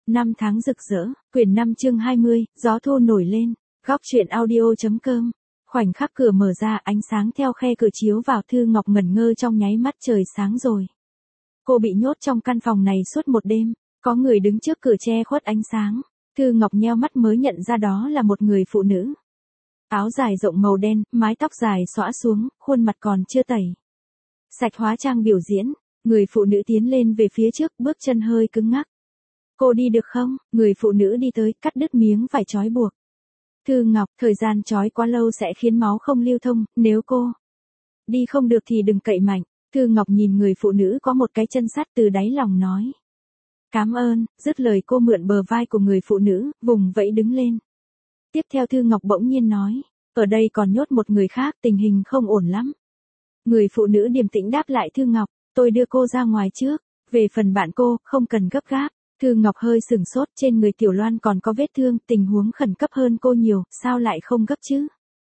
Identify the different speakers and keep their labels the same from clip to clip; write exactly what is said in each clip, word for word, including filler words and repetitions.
Speaker 1: Năm tháng rực rỡ, quyển năm chương hai mươi, gió thu nổi lên, góc truyện audio.com. Khoảnh khắc cửa mở ra, ánh sáng theo khe cửa chiếu vào, Thư Ngọc ngẩn ngơ trong nháy mắt. Trời sáng rồi. Cô bị nhốt trong căn phòng này suốt một đêm, có người đứng trước cửa che khuất ánh sáng. Thư Ngọc nheo mắt mới nhận ra đó là một người phụ nữ. Áo dài rộng màu đen, mái tóc dài xõa xuống, khuôn mặt còn chưa tẩy sạch hóa trang biểu diễn. Người phụ nữ tiến lên về phía trước, bước chân hơi cứng ngắc. Cô đi được không? Người phụ nữ đi tới, cắt đứt miếng vải trói buộc. Thư Ngọc, thời gian trói quá lâu sẽ khiến máu không lưu thông, nếu cô đi không được thì đừng cậy mạnh. Thư Ngọc nhìn người phụ nữ có một cái chân sắt, từ đáy lòng nói. Cảm ơn. Dứt lời cô mượn bờ vai của người phụ nữ, vùng vẫy đứng lên. Tiếp theo Thư Ngọc bỗng nhiên nói, ở đây còn nhốt một người khác, tình hình không ổn lắm. Người phụ nữ điềm tĩnh đáp lại Thư Ngọc, tôi đưa cô ra ngoài trước, về phần bạn cô, không cần gấp gáp. Thư Ngọc hơi sừng sốt, trên người Tiểu Loan còn có vết thương, tình huống khẩn cấp hơn cô nhiều, sao lại không gấp chứ?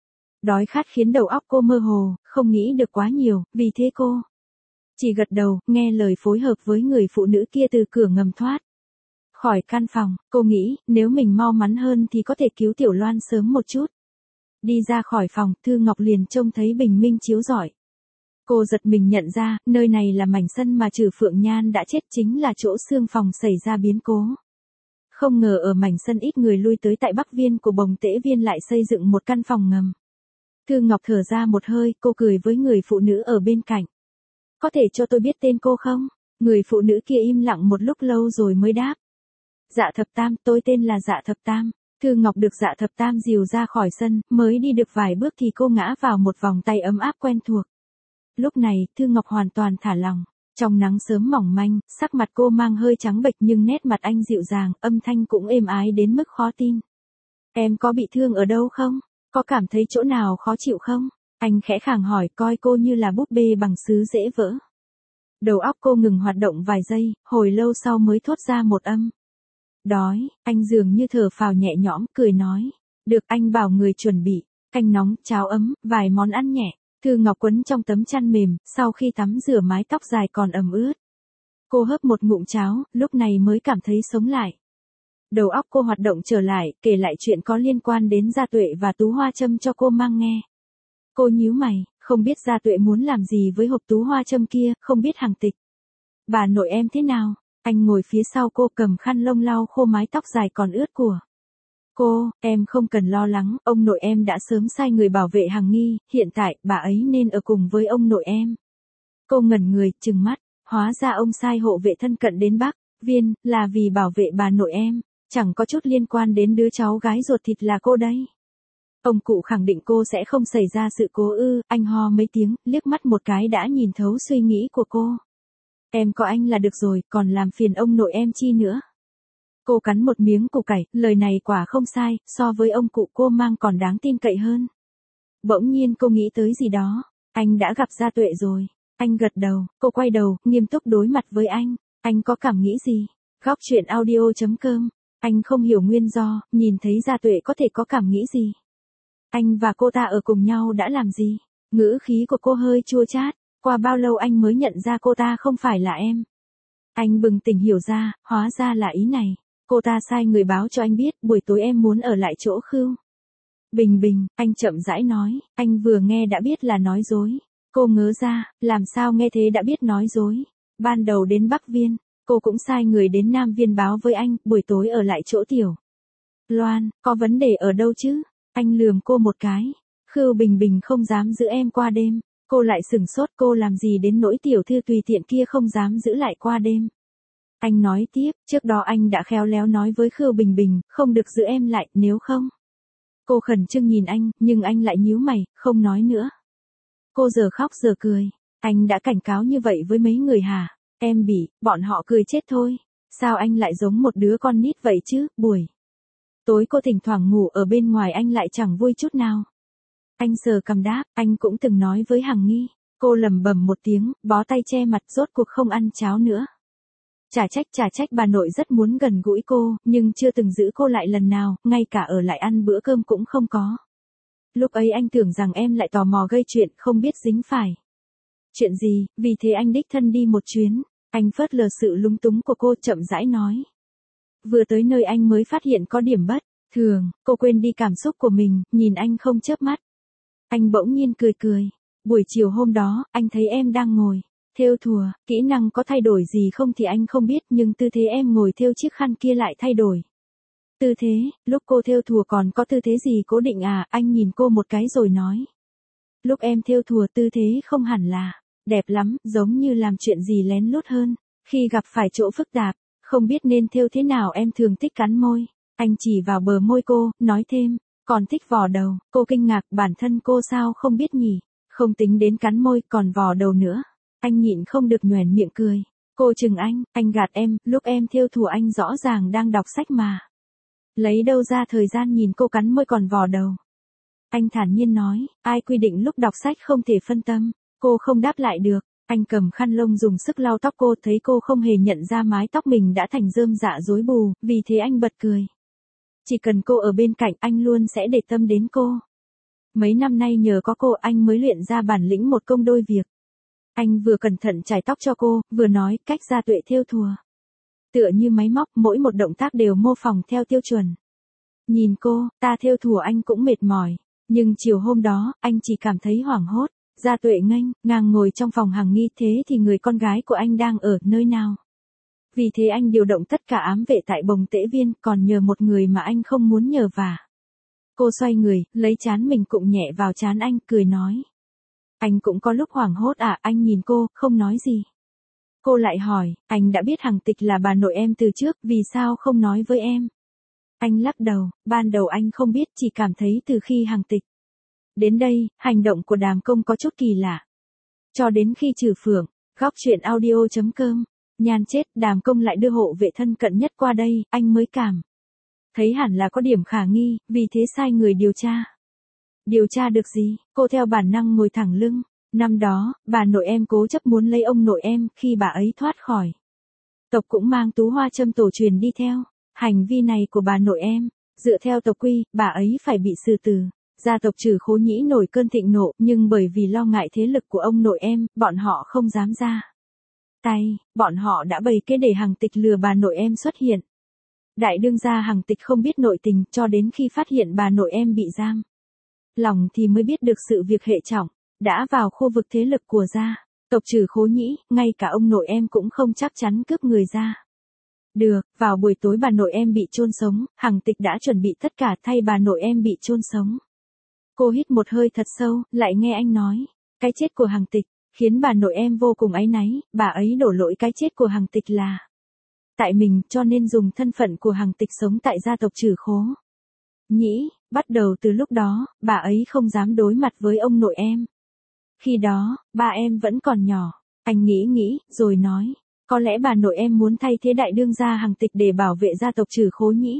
Speaker 1: Đói khát khiến đầu óc cô mơ hồ, không nghĩ được quá nhiều, vì thế cô chỉ gật đầu, nghe lời phối hợp với người phụ nữ kia từ cửa ngầm thoát khỏi căn phòng. Cô nghĩ, nếu mình mau mắn hơn thì có thể cứu Tiểu Loan sớm một chút. Đi ra khỏi phòng, Thư Ngọc liền trông thấy bình minh chiếu rọi. Cô giật mình nhận ra, nơi này là mảnh sân mà Trử Phượng Nhan đã chết, chính là chỗ xương phòng xảy ra biến cố. Không ngờ ở mảnh sân ít người lui tới tại Bắc Viên của Bồng Tễ Viên lại xây dựng một căn phòng ngầm. Thư Ngọc thở ra một hơi, cô cười với người phụ nữ ở bên cạnh. Có thể cho tôi biết tên cô không? Người phụ nữ kia im lặng một lúc lâu rồi mới đáp. Dạ Thập Tam, tôi tên là Dạ Thập Tam. Thư Ngọc được Dạ Thập Tam dìu ra khỏi sân, mới đi được vài bước thì cô ngã vào một vòng tay ấm áp quen thuộc. Lúc này, Thư Ngọc hoàn toàn thả lỏng. Trong nắng sớm mỏng manh, sắc mặt cô mang hơi trắng bệch nhưng nét mặt anh dịu dàng, âm thanh cũng êm ái đến mức khó tin. Em có bị thương ở đâu không? Có cảm thấy chỗ nào khó chịu không? Anh khẽ khàng hỏi, coi cô như là búp bê bằng sứ dễ vỡ. Đầu óc cô ngừng hoạt động vài giây, hồi lâu sau mới thốt ra một âm. Đói. Anh dường như thở phào nhẹ nhõm, cười nói. Được, anh bảo người chuẩn bị canh nóng, cháo ấm, vài món ăn nhẹ. Thư Ngọc quấn trong tấm chăn mềm, sau khi tắm rửa mái tóc dài còn ẩm ướt. Cô hớp một ngụm cháo, lúc này mới cảm thấy sống lại. Đầu óc cô hoạt động trở lại, kể lại chuyện có liên quan đến Gia Tuệ và Tú Hoa Châm cho cô mang nghe. Cô nhíu mày, không biết Gia Tuệ muốn làm gì với hộp Tú Hoa Châm kia, không biết Hằng Tịch. Bà nội em thế nào? Anh ngồi phía sau cô, cầm khăn lông lau khô mái tóc dài còn ướt của cô. Em không cần lo lắng, ông nội em đã sớm sai người bảo vệ Hằng Nghi, hiện tại, bà ấy nên ở cùng với ông nội em. Cô ngẩn người, trừng mắt, hóa ra ông sai hộ vệ thân cận đến Bắc Viên, là vì bảo vệ bà nội em, chẳng có chút liên quan đến đứa cháu gái ruột thịt là cô đấy. Ông cụ khẳng định cô sẽ không xảy ra sự cố ư? Anh ho mấy tiếng, liếc mắt một cái đã nhìn thấu suy nghĩ của cô. Em có anh là được rồi, còn làm phiền ông nội em chi nữa. Cô cắn một miếng củ cải, lời này quả không sai, so với ông cụ cô mang còn đáng tin cậy hơn. Bỗng nhiên cô nghĩ tới gì đó, anh đã gặp Gia Tuệ rồi. Anh gật đầu, cô quay đầu, nghiêm túc đối mặt với anh. Anh có cảm nghĩ gì? Góc truyện audio.com. Anh không hiểu nguyên do, nhìn thấy Gia Tuệ có thể có cảm nghĩ gì. Anh và cô ta ở cùng nhau đã làm gì? Ngữ khí của cô hơi chua chát, qua bao lâu anh mới nhận ra cô ta không phải là em? Anh bừng tỉnh hiểu ra, hóa ra là ý này. Cô ta sai người báo cho anh biết, buổi tối em muốn ở lại chỗ Khưu Bình Bình. Anh chậm rãi nói, anh vừa nghe đã biết là nói dối. Cô ngớ ra, làm sao nghe thế đã biết nói dối. Ban đầu đến Bắc Viên, cô cũng sai người đến Nam Viên báo với anh, buổi tối ở lại chỗ Tiểu Loan. Có vấn đề ở đâu chứ? Anh lườm cô một cái. Khưu Bình Bình không dám giữ em qua đêm. Cô lại sửng sốt, cô làm gì đến nỗi tiểu thư tùy tiện kia không dám giữ lại qua đêm. Anh nói tiếp, trước đó anh đã khéo léo nói với Khưu Bình Bình, không được giữ em lại, nếu không. Cô khẩn trương nhìn anh, nhưng anh lại nhíu mày, không nói nữa. Cô giờ khóc giờ cười. Anh đã cảnh cáo như vậy với mấy người hả? Em bị, bọn họ cười chết thôi. Sao anh lại giống một đứa con nít vậy chứ? Buổi tối cô thỉnh thoảng ngủ ở bên ngoài anh lại chẳng vui chút nào. Anh sờ cằm đáp, anh cũng từng nói với Hằng Nghi. Cô lẩm bẩm một tiếng, bó tay che mặt, rốt cuộc không ăn cháo nữa. Chả trách chả trách bà nội rất muốn gần gũi cô, nhưng chưa từng giữ cô lại lần nào, ngay cả ở lại ăn bữa cơm cũng không có. Lúc ấy anh tưởng rằng em lại tò mò gây chuyện, không biết dính phải chuyện gì, vì thế anh đích thân đi một chuyến. Anh phớt lờ sự lúng túng của cô, chậm rãi nói. Vừa tới nơi anh mới phát hiện có điểm bất thường, cô quên đi cảm xúc của mình, nhìn anh không chớp mắt. Anh bỗng nhiên cười cười. Buổi chiều hôm đó, anh thấy em đang ngồi thêu thùa, kỹ năng có thay đổi gì không thì anh không biết, nhưng tư thế em ngồi thêu chiếc khăn kia lại thay đổi. Tư thế, lúc cô thêu thùa còn có tư thế gì cố định à? Anh nhìn cô một cái rồi nói. Lúc em thêu thùa tư thế không hẳn là đẹp lắm, giống như làm chuyện gì lén lút hơn. Khi gặp phải chỗ phức tạp, không biết nên thêu thế nào em thường thích cắn môi. Anh chỉ vào bờ môi cô, nói thêm, còn thích vò đầu. Cô kinh ngạc, bản thân cô sao không biết nhỉ? Không tính đến cắn môi, còn vò đầu nữa. Anh nhịn không được nhoẻn miệng cười. Cô chừng anh, anh gạt em, lúc em thêu thùa anh rõ ràng đang đọc sách mà. Lấy đâu ra thời gian nhìn cô cắn môi còn vò đầu. Anh thản nhiên nói, ai quy định lúc đọc sách không thể phân tâm. Cô không đáp lại được. Anh cầm khăn lông dùng sức lau tóc cô, thấy cô không hề nhận ra mái tóc mình đã thành rơm rạ rối bù, vì thế anh bật cười. Chỉ cần cô ở bên cạnh anh luôn sẽ để tâm đến cô. Mấy năm nay nhờ có cô anh mới luyện ra bản lĩnh một công đôi việc. Anh vừa cẩn thận chải tóc cho cô, vừa nói cách Gia Tuệ thêu thùa. Tựa như máy móc, mỗi một động tác đều mô phỏng theo tiêu chuẩn. Nhìn cô, ta thêu thùa anh cũng mệt mỏi. Nhưng chiều hôm đó, anh chỉ cảm thấy hoảng hốt. Gia Tuệ nghênh ngang ngồi trong phòng hàng nghi, thế thì người con gái của anh đang ở nơi nào? Vì thế anh điều động tất cả ám vệ tại Bồng Tễ Viên, còn nhờ một người mà anh không muốn nhờ vả. Cô xoay người, lấy trán mình cụng nhẹ vào trán anh, cười nói. Anh cũng có lúc hoảng hốt à? Anh nhìn cô, không nói gì. Cô lại hỏi, anh đã biết Hằng Tịch là bà nội em từ trước, vì sao không nói với em? Anh lắc đầu, ban đầu anh không biết, chỉ cảm thấy từ khi Hằng Tịch đến đây, hành động của Đàm Công có chút kỳ lạ. Cho đến khi trừ phượng, góc truyện audio chấm com, nhan chết, Đàm Công lại đưa hộ vệ thân cận nhất qua đây, anh mới cảm thấy hẳn là có điểm khả nghi, vì thế sai người điều tra. Điều tra được gì? Cô theo bản năng ngồi thẳng lưng. Năm đó, bà nội em cố chấp muốn lấy ông nội em, khi bà ấy thoát khỏi tộc cũng mang tú hoa châm tổ truyền đi theo. Hành vi này của bà nội em, dựa theo tộc quy, bà ấy phải bị xử tử. Gia tộc Trử Khố Nhĩ nổi cơn thịnh nộ, nhưng bởi vì lo ngại thế lực của ông nội em, bọn họ không dám ra tay, bọn họ đã bày kế để Hằng Tịch lừa bà nội em xuất hiện. Đại đương gia Hằng Tịch không biết nội tình, cho đến khi phát hiện bà nội em bị giam lòng thì mới biết được sự việc hệ trọng, đã vào khu vực thế lực của gia tộc Trử Khố Nhĩ, ngay cả ông nội em cũng không chắc chắn cướp người ra. Được, vào buổi tối bà nội em bị chôn sống, Hằng Tịch đã chuẩn bị tất cả thay bà nội em bị chôn sống. Cô hít một hơi thật sâu, lại nghe anh nói, cái chết của Hằng Tịch khiến bà nội em vô cùng áy náy, bà ấy đổ lỗi cái chết của Hằng Tịch là tại mình, cho nên dùng thân phận của Hằng Tịch sống tại gia tộc Trử Khố Nhĩ. Bắt đầu từ lúc đó, bà ấy không dám đối mặt với ông nội em. Khi đó, ba em vẫn còn nhỏ. Anh nghĩ nghĩ, rồi nói, có lẽ bà nội em muốn thay thế đại đương gia Hằng Tịch để bảo vệ gia tộc Trử Khố Nhĩ.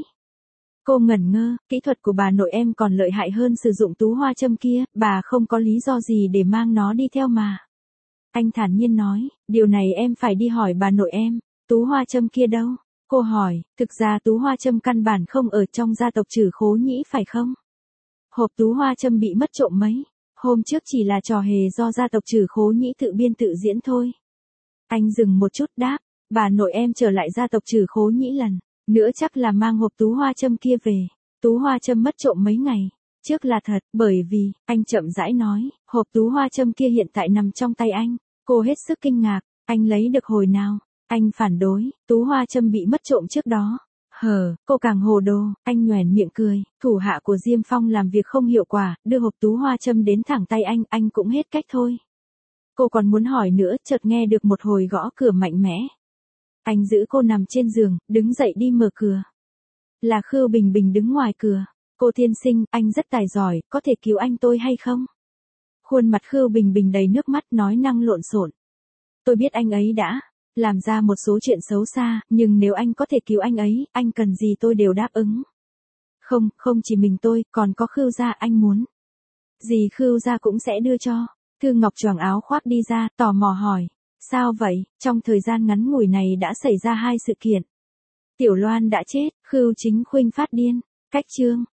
Speaker 1: Cô ngẩn ngơ, kỹ thuật của bà nội em còn lợi hại hơn sử dụng tú hoa châm kia, bà không có lý do gì để mang nó đi theo mà. Anh thản nhiên nói, điều này em phải đi hỏi bà nội em, tú hoa châm kia đâu? Cô hỏi, thực ra tú hoa châm căn bản không ở trong gia tộc Trử Khố Nhĩ phải không? Hộp tú hoa châm bị mất trộm mấy hôm trước chỉ là trò hề do gia tộc Trử Khố Nhĩ tự biên tự diễn thôi. Anh dừng một chút đáp, bà nội em trở lại gia tộc Trử Khố Nhĩ lần nữa chắc là mang hộp tú hoa châm kia về. Tú hoa châm mất trộm mấy ngày trước là thật, bởi vì, anh chậm rãi nói, hộp tú hoa châm kia hiện tại nằm trong tay anh. Cô hết sức kinh ngạc, anh lấy được hồi nào? Anh phản đối, tú hoa châm bị mất trộm trước đó. Hờ, cô càng hồ đồ, anh nhoẻn miệng cười, thủ hạ của Diêm Phong làm việc không hiệu quả, đưa hộp tú hoa châm đến thẳng tay anh, anh cũng hết cách thôi. Cô còn muốn hỏi nữa, chợt nghe được một hồi gõ cửa mạnh mẽ. Anh giữ cô nằm trên giường, đứng dậy đi mở cửa. Là Khưu Bình Bình đứng ngoài cửa. Cô tiên sinh, anh rất tài giỏi, có thể cứu anh tôi hay không? Khuôn mặt Khưu Bình Bình đầy nước mắt nói năng lộn xộn. Tôi biết anh ấy đã làm ra một số chuyện xấu xa, nhưng nếu anh có thể cứu anh ấy, anh cần gì tôi đều đáp ứng. Không, không chỉ mình tôi, còn có Khưu gia, anh muốn gì Khưu gia cũng sẽ đưa cho. Thư Ngọc choàng áo khoác đi ra, tò mò hỏi, sao vậy? Trong thời gian ngắn ngủi này đã xảy ra hai sự kiện. Tiểu Loan đã chết, Khưu Chính Khuynh phát điên. Cách chương